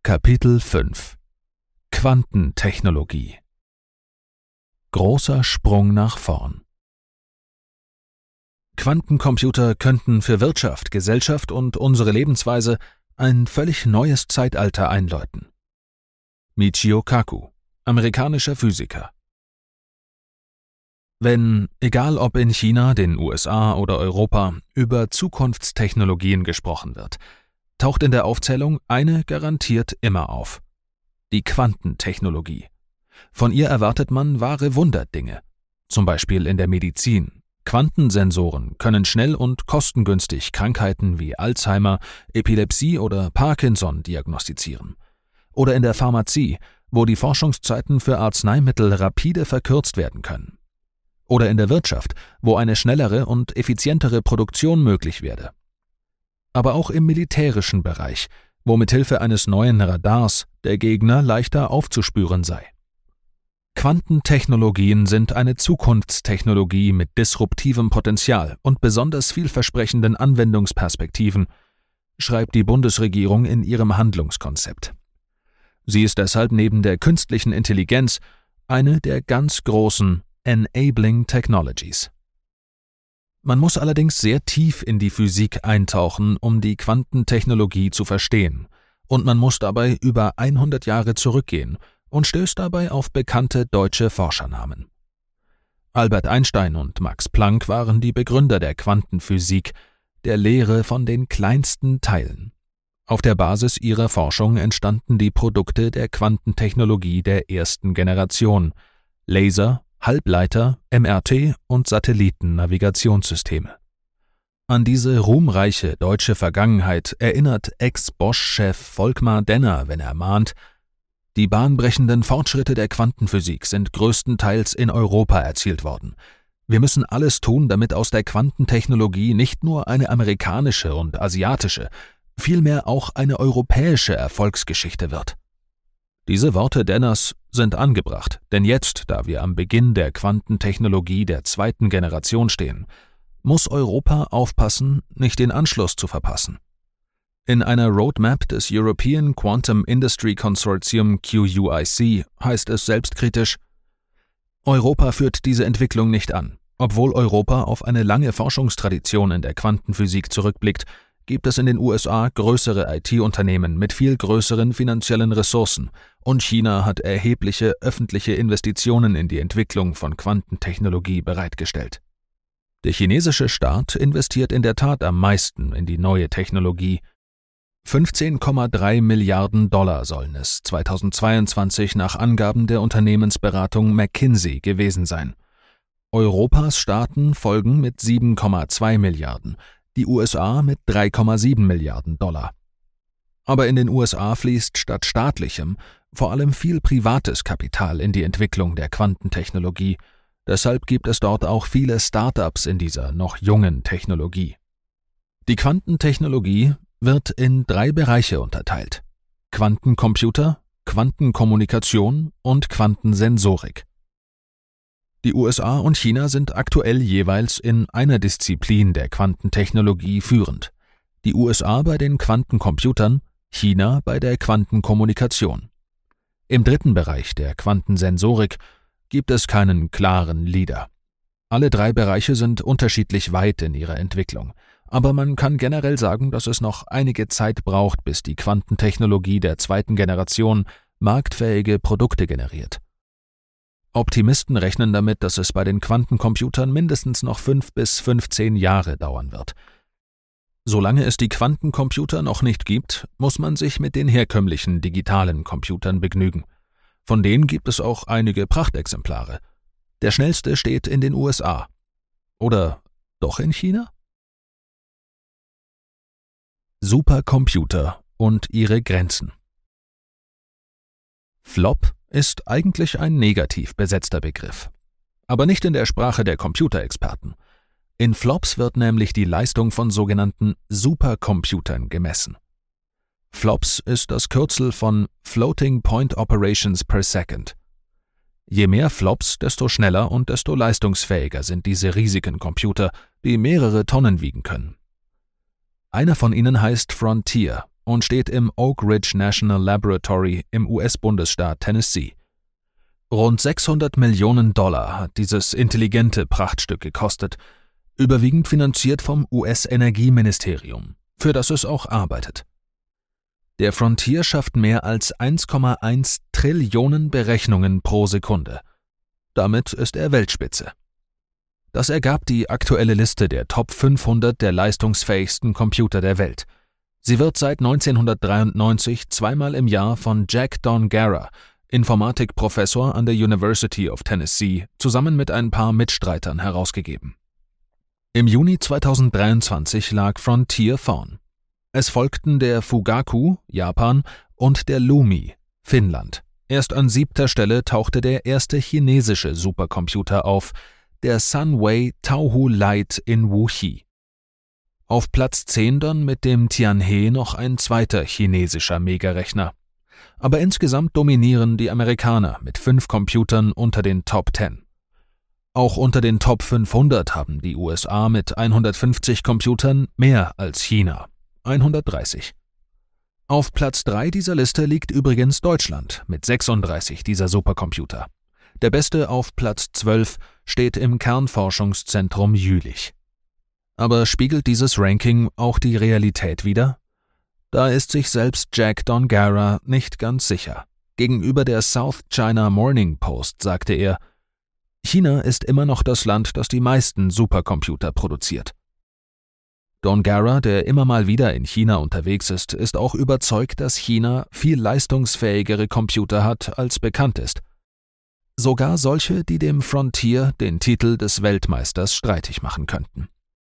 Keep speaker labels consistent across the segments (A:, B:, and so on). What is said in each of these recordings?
A: Kapitel 5 Quantentechnologie. Großer Sprung nach vorn. Quantencomputer könnten für Wirtschaft, Gesellschaft und unsere Lebensweise ein völlig neues Zeitalter einläuten. Michio Kaku, amerikanischer Physiker. Wenn, egal ob in China, den USA oder Europa, über Zukunftstechnologien gesprochen wird, taucht in der Aufzählung eine garantiert immer auf: die Quantentechnologie. Von ihr erwartet man wahre Wunderdinge, zum Beispiel in der Medizin. Quantensensoren können schnell und kostengünstig Krankheiten wie Alzheimer, Epilepsie oder Parkinson diagnostizieren. Oder in der Pharmazie, wo die Forschungszeiten für Arzneimittel rapide verkürzt werden können. Oder in der Wirtschaft, wo eine schnellere und effizientere Produktion möglich werde. Aber auch im militärischen Bereich, wo mithilfe eines neuen Radars der Gegner leichter aufzuspüren sei. Quantentechnologien sind eine Zukunftstechnologie mit disruptivem Potenzial und besonders vielversprechenden Anwendungsperspektiven, schreibt die Bundesregierung in ihrem Handlungskonzept. Sie ist deshalb neben der künstlichen Intelligenz eine der ganz großen Enabling Technologies. Man muss allerdings sehr tief in die Physik eintauchen, um die Quantentechnologie zu verstehen, und man muss dabei über 100 Jahre zurückgehen und stößt dabei auf bekannte deutsche Forschernamen. Albert Einstein und Max Planck waren die Begründer der Quantenphysik, der Lehre von den kleinsten Teilen. Auf der Basis ihrer Forschung entstanden die Produkte der Quantentechnologie der ersten Generation: Laser, Halbleiter, MRT und Satellitennavigationssysteme. An diese ruhmreiche deutsche Vergangenheit erinnert Ex-Bosch-Chef Volkmar Denner, wenn er mahnt: Die bahnbrechenden Fortschritte der Quantenphysik sind größtenteils in Europa erzielt worden. Wir müssen alles tun, damit aus der Quantentechnologie nicht nur eine amerikanische und asiatische, vielmehr auch eine europäische Erfolgsgeschichte wird. Diese Worte Denners sind angebracht, denn jetzt, da wir am Beginn der Quantentechnologie der zweiten Generation stehen, muss Europa aufpassen, nicht den Anschluss zu verpassen. In einer Roadmap des European Quantum Industry Consortium QUIC heißt es selbstkritisch: Europa führt diese Entwicklung nicht an. Obwohl Europa auf eine lange Forschungstradition in der Quantenphysik zurückblickt, gibt es in den USA größere IT-Unternehmen mit viel größeren finanziellen Ressourcen, und China hat erhebliche öffentliche Investitionen in die Entwicklung von Quantentechnologie bereitgestellt. Der chinesische Staat investiert in der Tat am meisten in die neue Technologie. 15,3 Milliarden $ sollen es 2022 nach Angaben der Unternehmensberatung McKinsey gewesen sein. Europas Staaten folgen mit 7,2 Milliarden, die USA mit 3,7 Milliarden $. Aber in den USA fließt statt staatlichem vor allem viel privates Kapital in die Entwicklung der Quantentechnologie. Deshalb gibt es dort auch viele Start-ups in dieser noch jungen Technologie. Die Quantentechnologie wird in 3 Bereiche unterteilt: Quantencomputer, Quantenkommunikation und Quantensensorik. Die USA und China sind aktuell jeweils in einer Disziplin der Quantentechnologie führend. Die USA bei den Quantencomputern, China bei der Quantenkommunikation. Im dritten Bereich der Quantensensorik gibt es keinen klaren Leader. Alle 3 Bereiche sind unterschiedlich weit in ihrer Entwicklung, aber man kann generell sagen, dass es noch einige Zeit braucht, bis die Quantentechnologie der zweiten Generation marktfähige Produkte generiert. Optimisten rechnen damit, dass es bei den Quantencomputern mindestens noch 5 bis 15 Jahre dauern wird. Solange es die Quantencomputer noch nicht gibt, muss man sich mit den herkömmlichen digitalen Computern begnügen. Von denen gibt es auch einige Prachtexemplare. Der schnellste steht in den USA. Oder doch in China? Supercomputer und ihre Grenzen. Flop ist eigentlich ein negativ besetzter Begriff. Aber nicht in der Sprache der Computerexperten. In Flops wird nämlich die Leistung von sogenannten Supercomputern gemessen. Flops ist das Kürzel von Floating Point Operations per Second. Je mehr Flops, desto schneller und desto leistungsfähiger sind diese riesigen Computer, die mehrere Tonnen wiegen können. Einer von ihnen heißt Frontier und steht im Oak Ridge National Laboratory im US-Bundesstaat Tennessee. Rund $600 Millionen hat dieses intelligente Prachtstück gekostet, überwiegend finanziert vom US-Energieministerium, für das es auch arbeitet. Der Frontier schafft mehr als 1,1 Trillionen Berechnungen pro Sekunde. Damit ist er Weltspitze. Das ergab die aktuelle Liste der Top 500 der leistungsfähigsten Computer der Welt. Sie wird seit 1993 zweimal im Jahr von Jack Dongarra, Informatikprofessor an der University of Tennessee, zusammen mit ein paar Mitstreitern herausgegeben. Im Juni 2023 lag Frontier vorn. Es folgten der Fugaku, Japan, und der Lumi, Finnland. Erst an 7. Stelle tauchte der erste chinesische Supercomputer auf, der Sunway Tauhu Lite in Wuxi. Auf Platz 10 dann mit dem Tianhe noch ein zweiter chinesischer Megarechner. Aber insgesamt dominieren die Amerikaner mit 5 Computern unter den Top 10. Auch unter den Top 500 haben die USA mit 150 Computern mehr als China, 130. Auf Platz 3 dieser Liste liegt übrigens Deutschland mit 36 dieser Supercomputer. Der beste auf Platz 12 steht im Kernforschungszentrum Jülich. Aber spiegelt dieses Ranking auch die Realität wider? Da ist sich selbst Jack Dongarra nicht ganz sicher. Gegenüber der South China Morning Post sagte er: China ist immer noch das Land, das die meisten Supercomputer produziert. Dongarra, der immer mal wieder in China unterwegs ist auch überzeugt, dass China viel leistungsfähigere Computer hat, als bekannt ist. Sogar solche, die dem Frontier den Titel des Weltmeisters streitig machen könnten.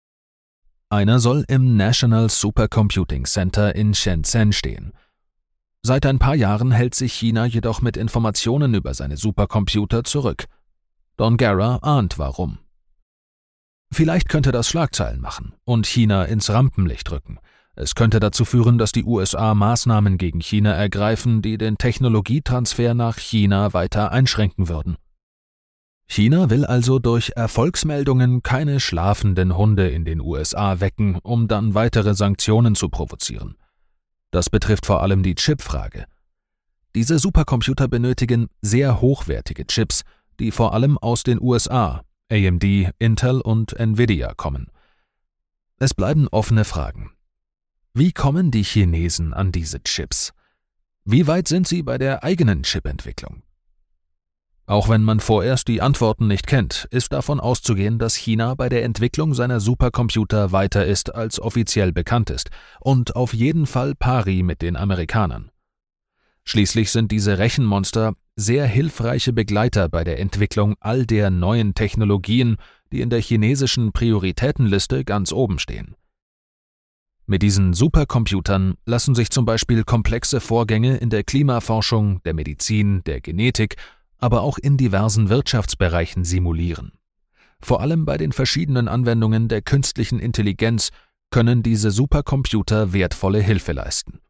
A: Einer soll im National Supercomputing Center in Shenzhen stehen. Seit ein paar Jahren hält sich China jedoch mit Informationen über seine Supercomputer zurück. Dongarra ahnt warum. Vielleicht könnte das Schlagzeilen machen und China ins Rampenlicht rücken. Es könnte dazu führen, dass die USA Maßnahmen gegen China ergreifen, die den Technologietransfer nach China weiter einschränken würden. China will also durch Erfolgsmeldungen keine schlafenden Hunde in den USA wecken, um dann weitere Sanktionen zu provozieren. Das betrifft vor allem die Chipfrage. Diese Supercomputer benötigen sehr hochwertige Chips, die vor allem aus den USA, AMD, Intel und Nvidia kommen. Es bleiben offene Fragen. Wie kommen die Chinesen an diese Chips? Wie weit sind sie bei der eigenen Chipentwicklung? Auch wenn man vorerst die Antworten nicht kennt, ist davon auszugehen, dass China bei der Entwicklung seiner Supercomputer weiter ist, als offiziell bekannt ist, und auf jeden Fall pari mit den Amerikanern. Schließlich sind diese Rechenmonster sehr hilfreiche Begleiter bei der Entwicklung all der neuen Technologien, die in der chinesischen Prioritätenliste ganz oben stehen. Mit diesen Supercomputern lassen sich zum Beispiel komplexe Vorgänge in der Klimaforschung, der Medizin, der Genetik, aber auch in diversen Wirtschaftsbereichen simulieren. Vor allem bei den verschiedenen Anwendungen der künstlichen Intelligenz können diese Supercomputer wertvolle Hilfe leisten.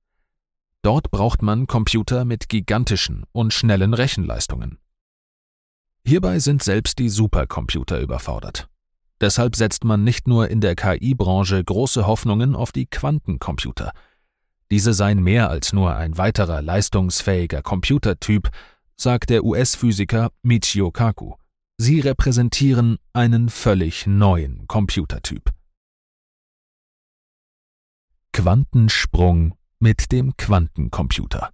A: Dort braucht man Computer mit gigantischen und schnellen Rechenleistungen. Hierbei sind selbst die Supercomputer überfordert. Deshalb setzt man nicht nur in der KI-Branche große Hoffnungen auf die Quantencomputer. Diese seien mehr als nur ein weiterer leistungsfähiger Computertyp, sagt der US-Physiker Michio Kaku. Sie repräsentieren einen völlig neuen Computertyp. Quantensprung mit dem Quantencomputer.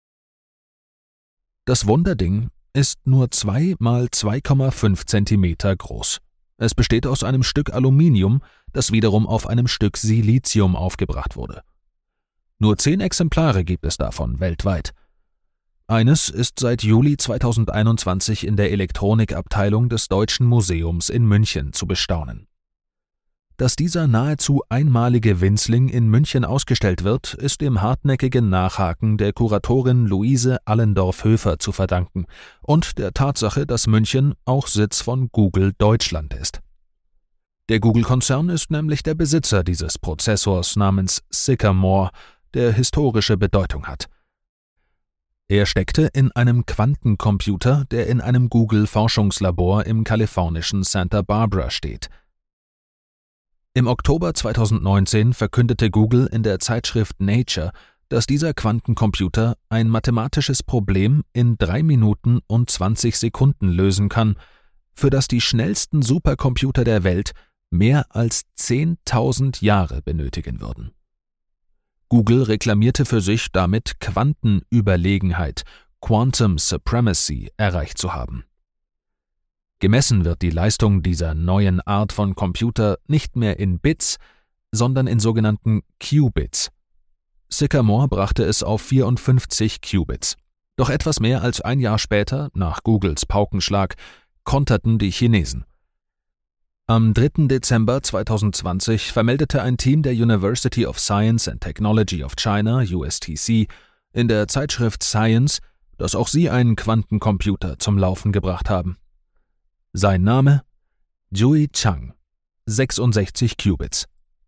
A: Das Wunderding ist nur 2 mal 2,5 cm groß. Es besteht aus einem Stück Aluminium, das wiederum auf einem Stück Silizium aufgebracht wurde. Nur 10 Exemplare gibt es davon weltweit. Eines ist seit Juli 2021 in der Elektronikabteilung des Deutschen Museums in München zu bestaunen. Dass dieser nahezu einmalige Winzling in München ausgestellt wird, ist dem hartnäckigen Nachhaken der Kuratorin Luise Allendorf-Höfer zu verdanken und der Tatsache, dass München auch Sitz von Google Deutschland ist. Der Google-Konzern ist nämlich der Besitzer dieses Prozessors namens Sycamore, der historische Bedeutung hat. Er steckte in einem Quantencomputer, der in einem Google-Forschungslabor im kalifornischen Santa Barbara steht. Im Oktober 2019 verkündete Google in der Zeitschrift Nature, dass dieser Quantencomputer ein mathematisches Problem in 3 Minuten und 20 Sekunden lösen kann, für das die schnellsten Supercomputer der Welt mehr als 10.000 Jahre benötigen würden. Google reklamierte für sich, damit Quantenüberlegenheit, Quantum Supremacy, erreicht zu haben. Gemessen wird die Leistung dieser neuen Art von Computer nicht mehr in Bits, sondern in sogenannten Qubits. Sycamore brachte es auf 54 Qubits. Doch etwas mehr als ein Jahr später, nach Googles Paukenschlag, konterten die Chinesen. Am 3. Dezember 2020 vermeldete ein Team der University of Science and Technology of China, USTC, in der Zeitschrift Science, dass auch sie einen Quantencomputer zum Laufen gebracht haben. Sein Name? Jui Chang, 66 Qubits.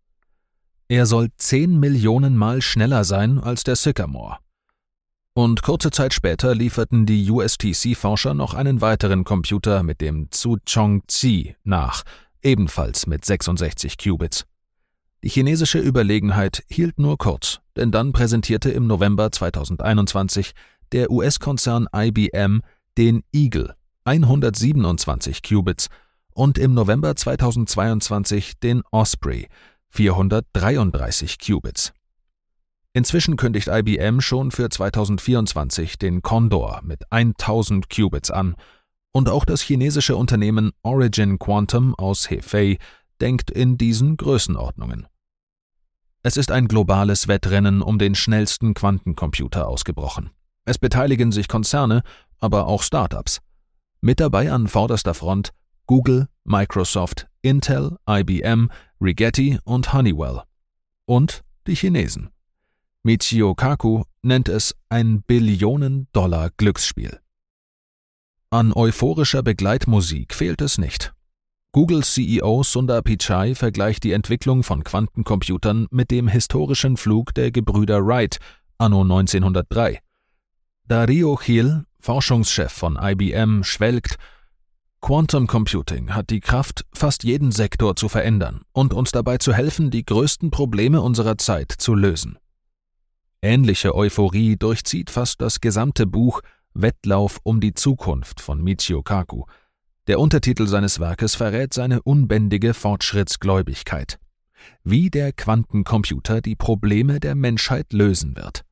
A: Er soll 10 Millionen Mal schneller sein als der Sycamore. Und kurze Zeit später lieferten die USTC-Forscher noch einen weiteren Computer mit dem Zhuchong-Zi nach, ebenfalls mit 66 Qubits. Die chinesische Überlegenheit hielt nur kurz, denn dann präsentierte im November 2021 der US-Konzern IBM den Eagle, 127 Qubits, und im November 2022 den Osprey, 433 Qubits. Inzwischen kündigt IBM schon für 2024 den Condor mit 1000 Qubits an, und auch das chinesische Unternehmen Origin Quantum aus Hefei denkt in diesen Größenordnungen. Es ist ein globales Wettrennen um den schnellsten Quantencomputer ausgebrochen. Es beteiligen sich Konzerne, aber auch Startups. Mit dabei an vorderster Front Google, Microsoft, Intel, IBM, Rigetti und Honeywell. Und die Chinesen. Michio Kaku nennt es ein Billionen-Dollar-Glücksspiel. An euphorischer Begleitmusik fehlt es nicht. Googles CEO Sundar Pichai vergleicht die Entwicklung von Quantencomputern mit dem historischen Flug der Gebrüder Wright anno 1903. Dario Gil, Forschungschef von IBM, schwelgt: Quantum Computing hat die Kraft, fast jeden Sektor zu verändern und uns dabei zu helfen, die größten Probleme unserer Zeit zu lösen. Ähnliche Euphorie durchzieht fast das gesamte Buch Wettlauf um die Zukunft von Michio Kaku. Der Untertitel seines Werkes verrät seine unbändige Fortschrittsgläubigkeit. Wie der Quantencomputer die Probleme der Menschheit lösen wird.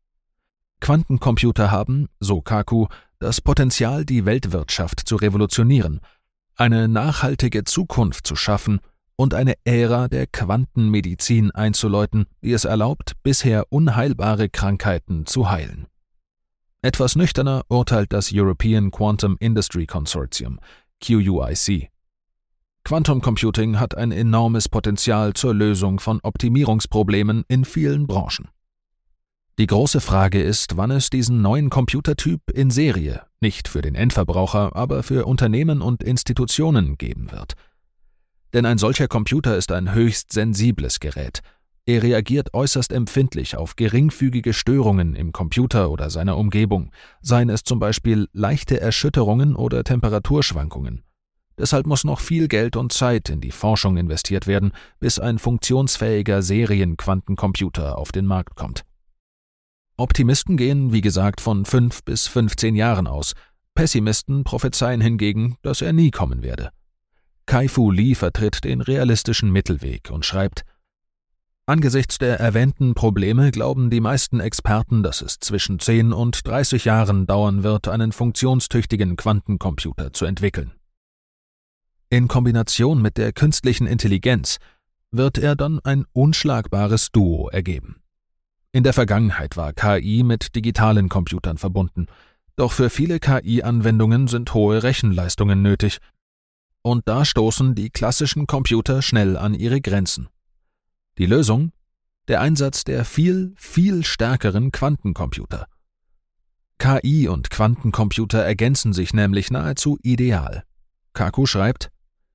A: Quantencomputer haben, so Kaku, das Potenzial, die Weltwirtschaft zu revolutionieren, eine nachhaltige Zukunft zu schaffen und eine Ära der Quantenmedizin einzuläuten, die es erlaubt, bisher unheilbare Krankheiten zu heilen. Etwas nüchterner urteilt das European Quantum Industry Consortium, QUIC. Quantum Computing hat ein enormes Potenzial zur Lösung von Optimierungsproblemen in vielen Branchen. Die große Frage ist, wann es diesen neuen Computertyp in Serie, nicht für den Endverbraucher, aber für Unternehmen und Institutionen geben wird. Denn ein solcher Computer ist ein höchst sensibles Gerät. Er reagiert äußerst empfindlich auf geringfügige Störungen im Computer oder seiner Umgebung, seien es zum Beispiel leichte Erschütterungen oder Temperaturschwankungen. Deshalb muss noch viel Geld und Zeit in die Forschung investiert werden, bis ein funktionsfähiger Serienquantencomputer auf den Markt kommt. Optimisten gehen, wie gesagt, von 5 bis 15 Jahren aus. Pessimisten prophezeien hingegen, dass er nie kommen werde. Kai-Fu Lee vertritt den realistischen Mittelweg und schreibt: Angesichts der erwähnten Probleme glauben die meisten Experten, dass es zwischen 10 und 30 Jahren dauern wird, einen funktionstüchtigen Quantencomputer zu entwickeln. In Kombination mit der künstlichen Intelligenz wird er dann ein unschlagbares Duo ergeben. In der Vergangenheit war KI mit digitalen Computern verbunden, doch für viele KI-Anwendungen sind hohe Rechenleistungen nötig. Und da stoßen die klassischen Computer schnell an ihre Grenzen. Die Lösung? Der Einsatz der viel stärkeren Quantencomputer. KI und Quantencomputer ergänzen sich nämlich nahezu ideal. Kaku schreibt: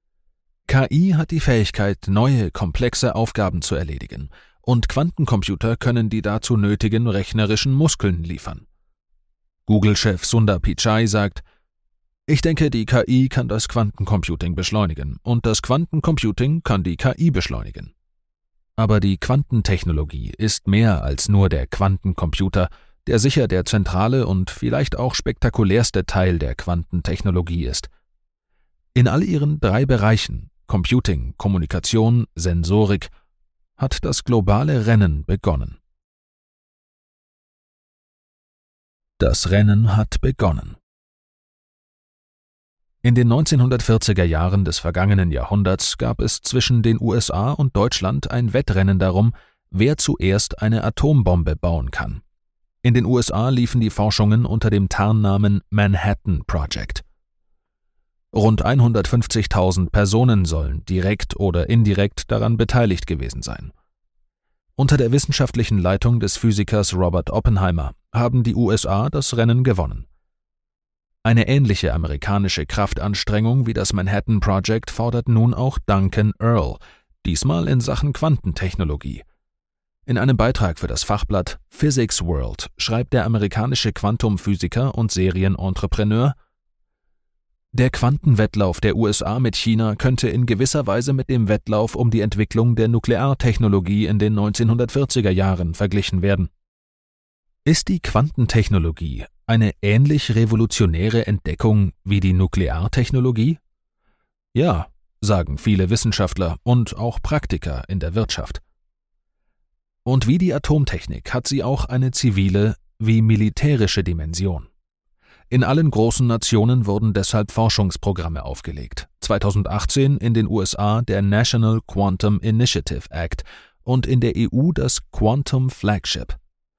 A: KI hat die Fähigkeit, neue, komplexe Aufgaben zu erledigen, und Quantencomputer können die dazu nötigen rechnerischen Muskeln liefern. Google-Chef Sundar Pichai sagt: Ich denke, die KI kann das Quantencomputing beschleunigen und das Quantencomputing kann die KI beschleunigen. Aber die Quantentechnologie ist mehr als nur der Quantencomputer, der sicher der zentrale und vielleicht auch spektakulärste Teil der Quantentechnologie ist. In all ihren 3 Bereichen Computing, Kommunikation, Sensorik hat das globale Rennen begonnen. Das Rennen hat begonnen. In den 1940er Jahren des vergangenen Jahrhunderts gab es zwischen den USA und Deutschland ein Wettrennen darum, wer zuerst eine Atombombe bauen kann. In den USA liefen die Forschungen unter dem Tarnnamen Manhattan Project. Rund 150.000 Personen sollen direkt oder indirekt daran beteiligt gewesen sein. Unter der wissenschaftlichen Leitung des Physikers Robert Oppenheimer haben die USA das Rennen gewonnen. Eine ähnliche amerikanische Kraftanstrengung wie das Manhattan Project fordert nun auch Duncan Earle, diesmal in Sachen Quantentechnologie. In einem Beitrag für das Fachblatt Physics World schreibt der amerikanische Quantumphysiker und Serienentrepreneur: Der Quantenwettlauf der USA mit China könnte in gewisser Weise mit dem Wettlauf um die Entwicklung der Nukleartechnologie in den 1940er Jahren verglichen werden. Ist die Quantentechnologie eine ähnlich revolutionäre Entdeckung wie die Nukleartechnologie? Ja, sagen viele Wissenschaftler und auch Praktiker in der Wirtschaft. Und wie die Atomtechnik hat sie auch eine zivile wie militärische Dimension. In allen großen Nationen wurden deshalb Forschungsprogramme aufgelegt. 2018 in den USA der National Quantum Initiative Act und in der EU das Quantum Flagship.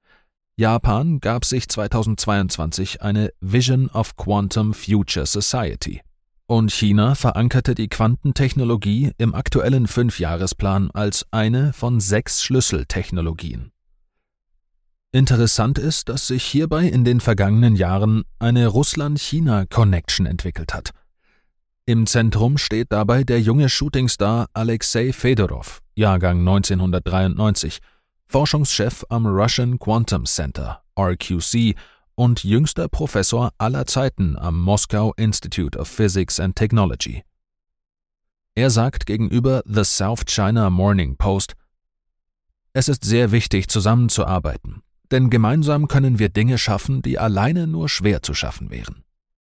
A: Japan gab sich 2022 eine Vision of Quantum Future Society. Und China verankerte die Quantentechnologie im aktuellen 5-Jahresplan als eine von 6 Schlüsseltechnologien. Interessant ist, dass sich hierbei in den vergangenen Jahren eine Russland-China-Connection entwickelt hat. Im Zentrum steht dabei der junge Shootingstar Alexei Fedorov, Jahrgang 1993, Forschungschef am Russian Quantum Center, RQC, und jüngster Professor aller Zeiten am Moscow Institute of Physics and Technology. Er sagt gegenüber The South China Morning Post: Es ist sehr wichtig, zusammenzuarbeiten, denn gemeinsam können wir Dinge schaffen, die alleine nur schwer zu schaffen wären.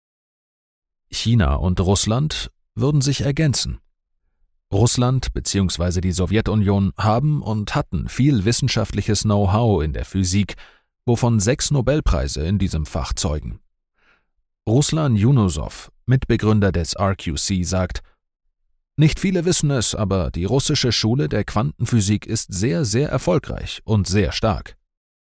A: China und Russland würden sich ergänzen. Russland bzw. die Sowjetunion haben und hatten viel wissenschaftliches Know-how in der Physik, wovon 6 Nobelpreise in diesem Fach zeugen. Ruslan Yunusow, Mitbegründer des RQC, sagt: Nicht viele wissen es, aber die russische Schule der Quantenphysik ist sehr, sehr erfolgreich und sehr stark.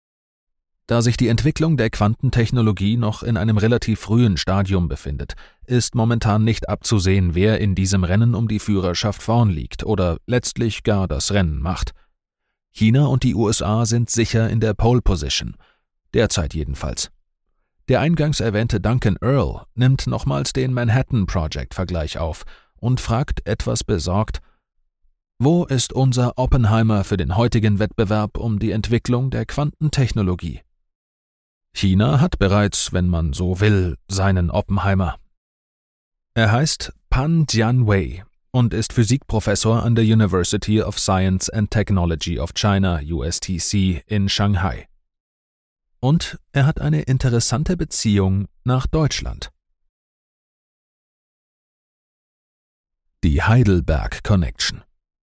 A: Da sich die Entwicklung der Quantentechnologie noch in einem relativ frühen Stadium befindet, ist momentan nicht abzusehen, wer in diesem Rennen um die Führerschaft vorn liegt oder letztlich gar das Rennen macht. China und die USA sind sicher in der Pole Position, derzeit jedenfalls. Der eingangs erwähnte Duncan Earle nimmt nochmals den Manhattan Project-Vergleich auf und fragt etwas besorgt: Wo ist unser Oppenheimer für den heutigen Wettbewerb um die Entwicklung der Quantentechnologie? China hat bereits, wenn man so will, seinen Oppenheimer. Er heißt Pan Jianwei und ist Physikprofessor an der University of Science and Technology of China, USTC, in Shanghai. Und er hat eine interessante Beziehung nach Deutschland. Die Heidelberg Connection.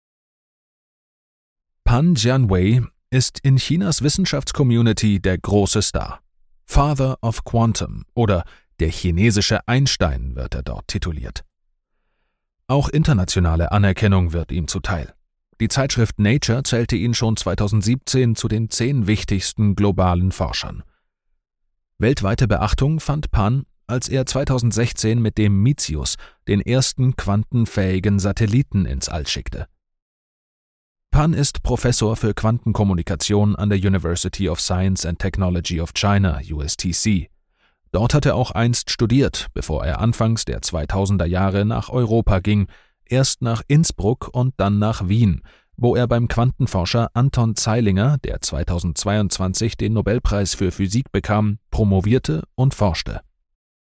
A: Pan Jianwei ist in Chinas Wissenschaftscommunity der große Star. Father of Quantum oder der chinesische Einstein wird er dort tituliert. Auch internationale Anerkennung wird ihm zuteil. Die Zeitschrift Nature zählte ihn schon 2017 zu den 10 wichtigsten globalen Forschern. Weltweite Beachtung fand Pan, als er 2016 mit dem Mizius den ersten quantenfähigen Satelliten ins All schickte. Pan ist Professor für Quantenkommunikation an der University of Science and Technology of China, USTC. Dort hat er auch einst studiert, bevor er anfangs der 2000er Jahre nach Europa ging, erst nach Innsbruck und dann nach Wien, wo er beim Quantenforscher Anton Zeilinger, der 2022 den Nobelpreis für Physik bekam, promovierte und forschte.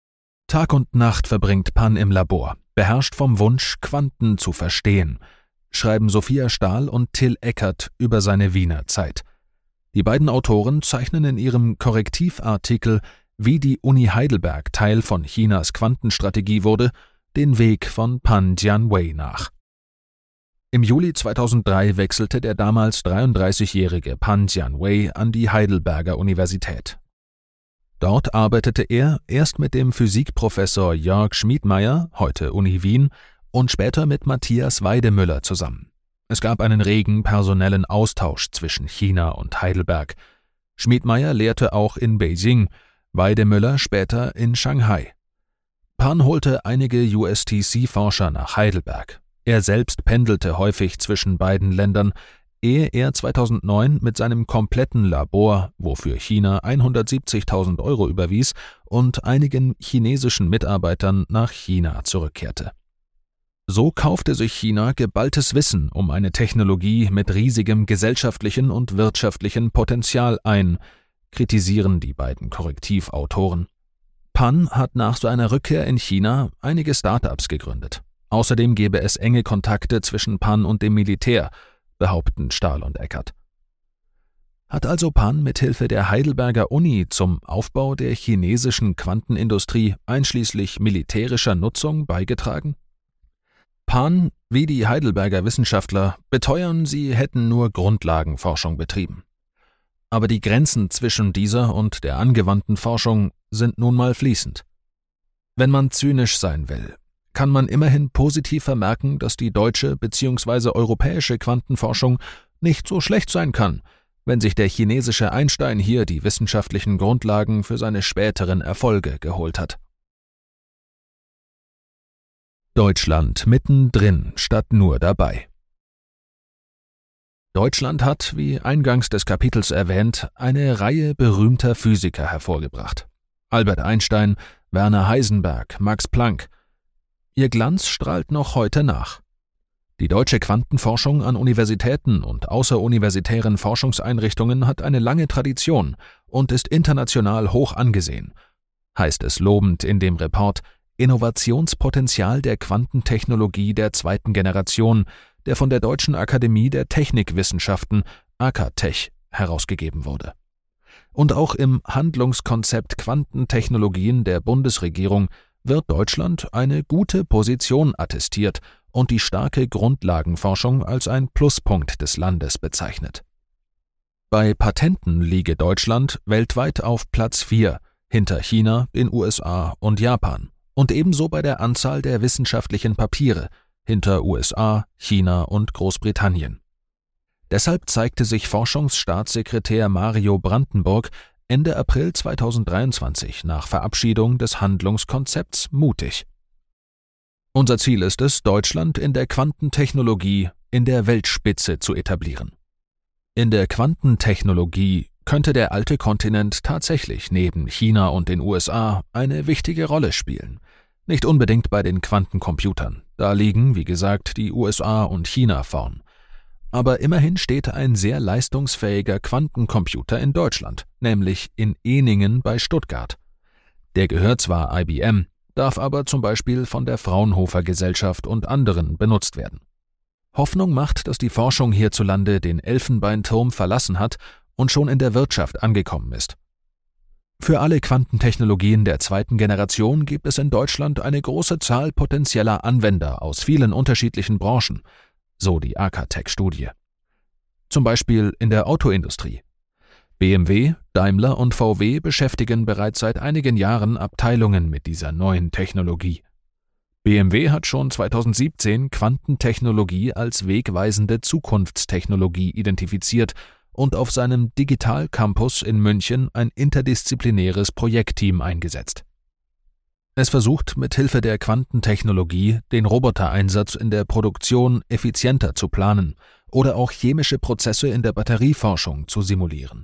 A: Tag und Nacht verbringt Pan im Labor, beherrscht vom Wunsch, Quanten zu verstehen, schreiben Sophia Stahl und Till Eckert über seine Wiener Zeit. Die beiden Autoren zeichnen in ihrem Korrektivartikel »Wie die Uni Heidelberg Teil von Chinas Quantenstrategie wurde«, den Weg von Pan Jianwei nach. Im Juli 2003 wechselte der damals 33-jährige Pan Jianwei an die Heidelberger Universität. Dort arbeitete er erst mit dem Physikprofessor Jörg Schmiedmeier, heute Uni Wien, und später mit Matthias Weidemüller zusammen. Es gab einen regen personellen Austausch zwischen China und Heidelberg. Schmiedmeier lehrte auch in Beijing, Weidemüller später in Shanghai. Pan holte einige USTC-Forscher nach Heidelberg. Er selbst pendelte häufig zwischen beiden Ländern, ehe er 2009 mit seinem kompletten Labor, wofür China 170.000 € überwies, und einigen chinesischen Mitarbeitern nach China zurückkehrte. So kaufte sich China geballtes Wissen um eine Technologie mit riesigem gesellschaftlichen und wirtschaftlichen Potenzial ein, kritisieren die beiden Korrektivautoren. Pan hat nach seiner Rückkehr in China einige Start-ups gegründet. Außerdem gebe es enge Kontakte zwischen Pan und dem Militär, behaupten Stahl und Eckert. Hat also Pan mithilfe der Heidelberger Uni zum Aufbau der chinesischen Quantenindustrie einschließlich militärischer Nutzung beigetragen? Pan, wie die Heidelberger Wissenschaftler, beteuern, sie hätten nur Grundlagenforschung betrieben. Aber die Grenzen zwischen dieser und der angewandten Forschung sind nun mal fließend. Wenn man zynisch sein will, kann man immerhin positiv vermerken, dass die deutsche bzw. europäische Quantenforschung nicht so schlecht sein kann, wenn sich der chinesische Einstein hier die wissenschaftlichen Grundlagen für seine späteren Erfolge geholt hat. Deutschland mittendrin statt nur dabei. Deutschland hat, wie eingangs des Kapitels erwähnt, eine Reihe berühmter Physiker hervorgebracht. Albert Einstein, Werner Heisenberg, Max Planck. Ihr Glanz strahlt noch heute nach. Die deutsche Quantenforschung an Universitäten und außeruniversitären Forschungseinrichtungen hat eine lange Tradition und ist international hoch angesehen, heißt es lobend in dem Report »Innovationspotenzial der Quantentechnologie der zweiten Generation«, der von der Deutschen Akademie der Technikwissenschaften (AKTech) herausgegeben wurde. Und auch im Handlungskonzept Quantentechnologien der Bundesregierung wird Deutschland eine gute Position attestiert und die starke Grundlagenforschung als ein Pluspunkt des Landes bezeichnet. Bei Patenten liege Deutschland weltweit auf Platz 4, hinter China, den USA und Japan, und ebenso bei der Anzahl der wissenschaftlichen Papiere, hinter USA, China und Großbritannien. Deshalb zeigte sich Forschungsstaatssekretär Mario Brandenburg Ende April 2023 nach Verabschiedung des Handlungskonzepts mutig. Unser Ziel ist es, Deutschland in der Quantentechnologie in der Weltspitze zu etablieren. In der Quantentechnologie könnte der alte Kontinent tatsächlich neben China und den USA eine wichtige Rolle spielen. Nicht unbedingt bei den Quantencomputern, da liegen, wie gesagt, die USA und China vorn. Aber immerhin steht ein sehr leistungsfähiger Quantencomputer in Deutschland, nämlich in Ehningen bei Stuttgart. Der gehört zwar IBM, darf aber zum Beispiel von der Fraunhofer Gesellschaft und anderen benutzt werden. Hoffnung macht, dass die Forschung hierzulande den Elfenbeinturm verlassen hat und schon in der Wirtschaft angekommen ist. Für alle Quantentechnologien der zweiten Generation gibt es in Deutschland eine große Zahl potenzieller Anwender aus vielen unterschiedlichen Branchen, so die AKTech-Studie. Zum Beispiel in der Autoindustrie. BMW, Daimler und VW beschäftigen bereits seit einigen Jahren Abteilungen mit dieser neuen Technologie. BMW hat schon 2017 Quantentechnologie als wegweisende Zukunftstechnologie identifiziert und auf seinem Digital Campus in München ein interdisziplinäres Projektteam eingesetzt. Es versucht, mithilfe der Quantentechnologie den Robotereinsatz in der Produktion effizienter zu planen oder auch chemische Prozesse in der Batterieforschung zu simulieren.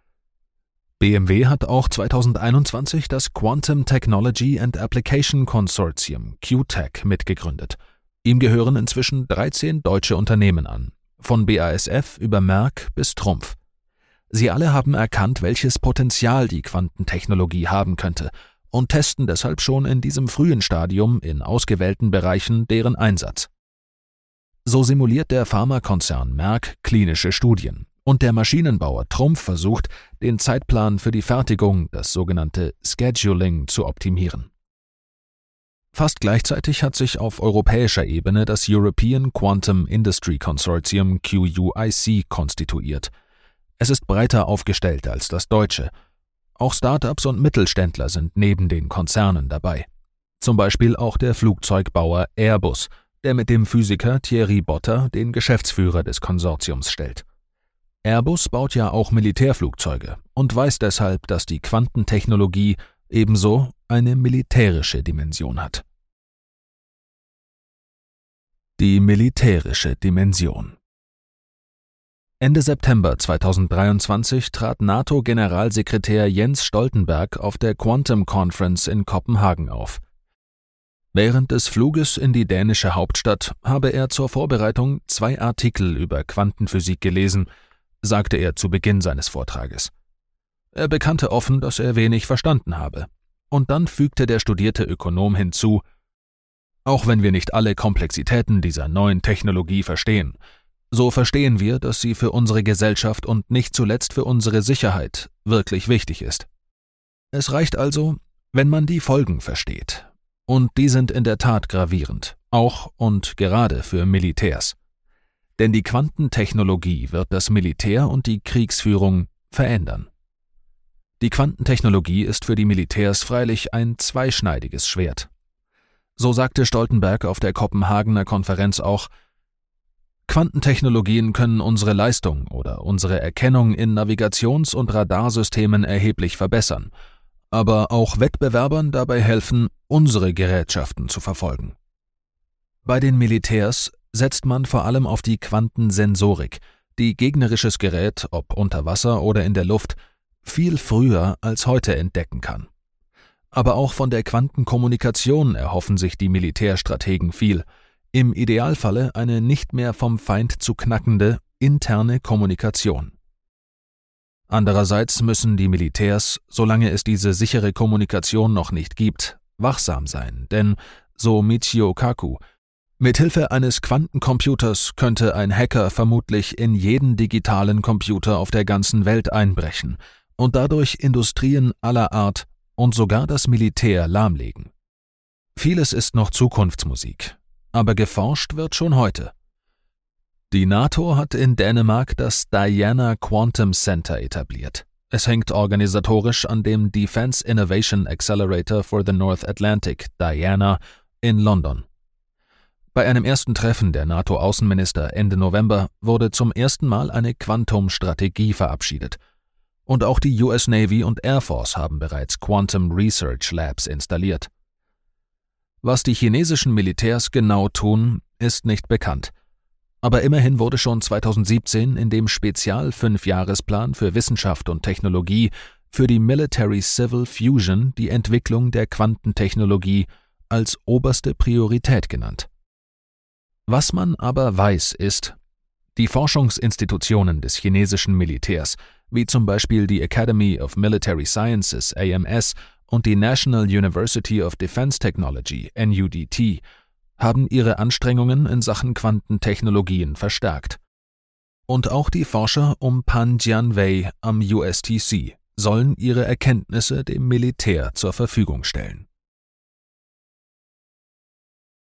A: BMW hat auch 2021 das Quantum Technology and Application Consortium (QTech) mitgegründet. Ihm gehören inzwischen 13 deutsche Unternehmen an, von BASF über Merck bis Trumpf. Sie alle haben erkannt, welches Potenzial die Quantentechnologie haben könnte und testen deshalb schon in diesem frühen Stadium in ausgewählten Bereichen deren Einsatz. So simuliert der Pharmakonzern Merck klinische Studien und der Maschinenbauer Trumpf versucht, den Zeitplan für die Fertigung, das sogenannte Scheduling, zu optimieren. Fast gleichzeitig hat sich auf europäischer Ebene das European Quantum Industry Consortium QUIC konstituiert. Es ist breiter aufgestellt als das deutsche. Auch Start-ups und Mittelständler sind neben den Konzernen dabei. Zum Beispiel auch der Flugzeugbauer Airbus, der mit dem Physiker Thierry Botta den Geschäftsführer des Konsortiums stellt. Airbus baut ja auch Militärflugzeuge und weiß deshalb, dass die Quantentechnologie ebenso eine militärische Dimension hat. Die militärische Dimension. Ende September 2023 trat NATO-Generalsekretär Jens Stoltenberg auf der Quantum Conference in Kopenhagen auf. Während des Fluges in die dänische Hauptstadt habe er zur Vorbereitung 2 Artikel über Quantenphysik gelesen, sagte er zu Beginn seines Vortrages. Er bekannte offen, dass er wenig verstanden habe. Und dann fügte der studierte Ökonom hinzu: Auch wenn wir nicht alle Komplexitäten dieser neuen Technologie verstehen, so verstehen wir, dass sie für unsere Gesellschaft und nicht zuletzt für unsere Sicherheit wirklich wichtig ist. Es reicht also, wenn man die Folgen versteht. Und die sind in der Tat gravierend, auch und gerade für Militärs. Denn die Quantentechnologie wird das Militär und die Kriegsführung verändern. Die Quantentechnologie ist für die Militärs freilich ein zweischneidiges Schwert. So sagte Stoltenberg auf der Kopenhagener Konferenz auch: Quantentechnologien können unsere Leistung oder unsere Erkennung in Navigations- und Radarsystemen erheblich verbessern, aber auch Wettbewerbern dabei helfen, unsere Gerätschaften zu verfolgen. Bei den Militärs setzt man vor allem auf die Quantensensorik, die gegnerisches Gerät, ob unter Wasser oder in der Luft, viel früher als heute entdecken kann. Aber auch von der Quantenkommunikation erhoffen sich die Militärstrategen viel, im Idealfalle eine nicht mehr vom Feind zu knackende interne Kommunikation. Andererseits müssen die Militärs, solange es diese sichere Kommunikation noch nicht gibt, wachsam sein, denn, so Michio Kaku, mithilfe eines Quantencomputers könnte ein Hacker vermutlich in jeden digitalen Computer auf der ganzen Welt einbrechen und dadurch Industrien aller Art und sogar das Militär lahmlegen. Vieles ist noch Zukunftsmusik, aber geforscht wird schon heute. Die NATO hat in Dänemark das Diana Quantum Center etabliert. Es hängt organisatorisch an dem Defense Innovation Accelerator for the North Atlantic, Diana, in London. Bei einem ersten Treffen der NATO-Außenminister Ende November wurde zum ersten Mal eine Quantum-Strategie verabschiedet. Und auch die US Navy und Air Force haben bereits Quantum Research Labs installiert. Was die chinesischen Militärs genau tun, ist nicht bekannt. Aber immerhin wurde schon 2017 in dem Spezial-5-Jahresplan für Wissenschaft und Technologie für die Military Civil Fusion die Entwicklung der Quantentechnologie als oberste Priorität genannt. Was man aber weiß ist, die Forschungsinstitutionen des chinesischen Militärs, wie zum Beispiel die Academy of Military Sciences AMS und die National University of Defense Technology NUDT, haben ihre Anstrengungen in Sachen Quantentechnologien verstärkt. Und auch die Forscher um Pan Jianwei am USTC sollen ihre Erkenntnisse dem Militär zur Verfügung stellen.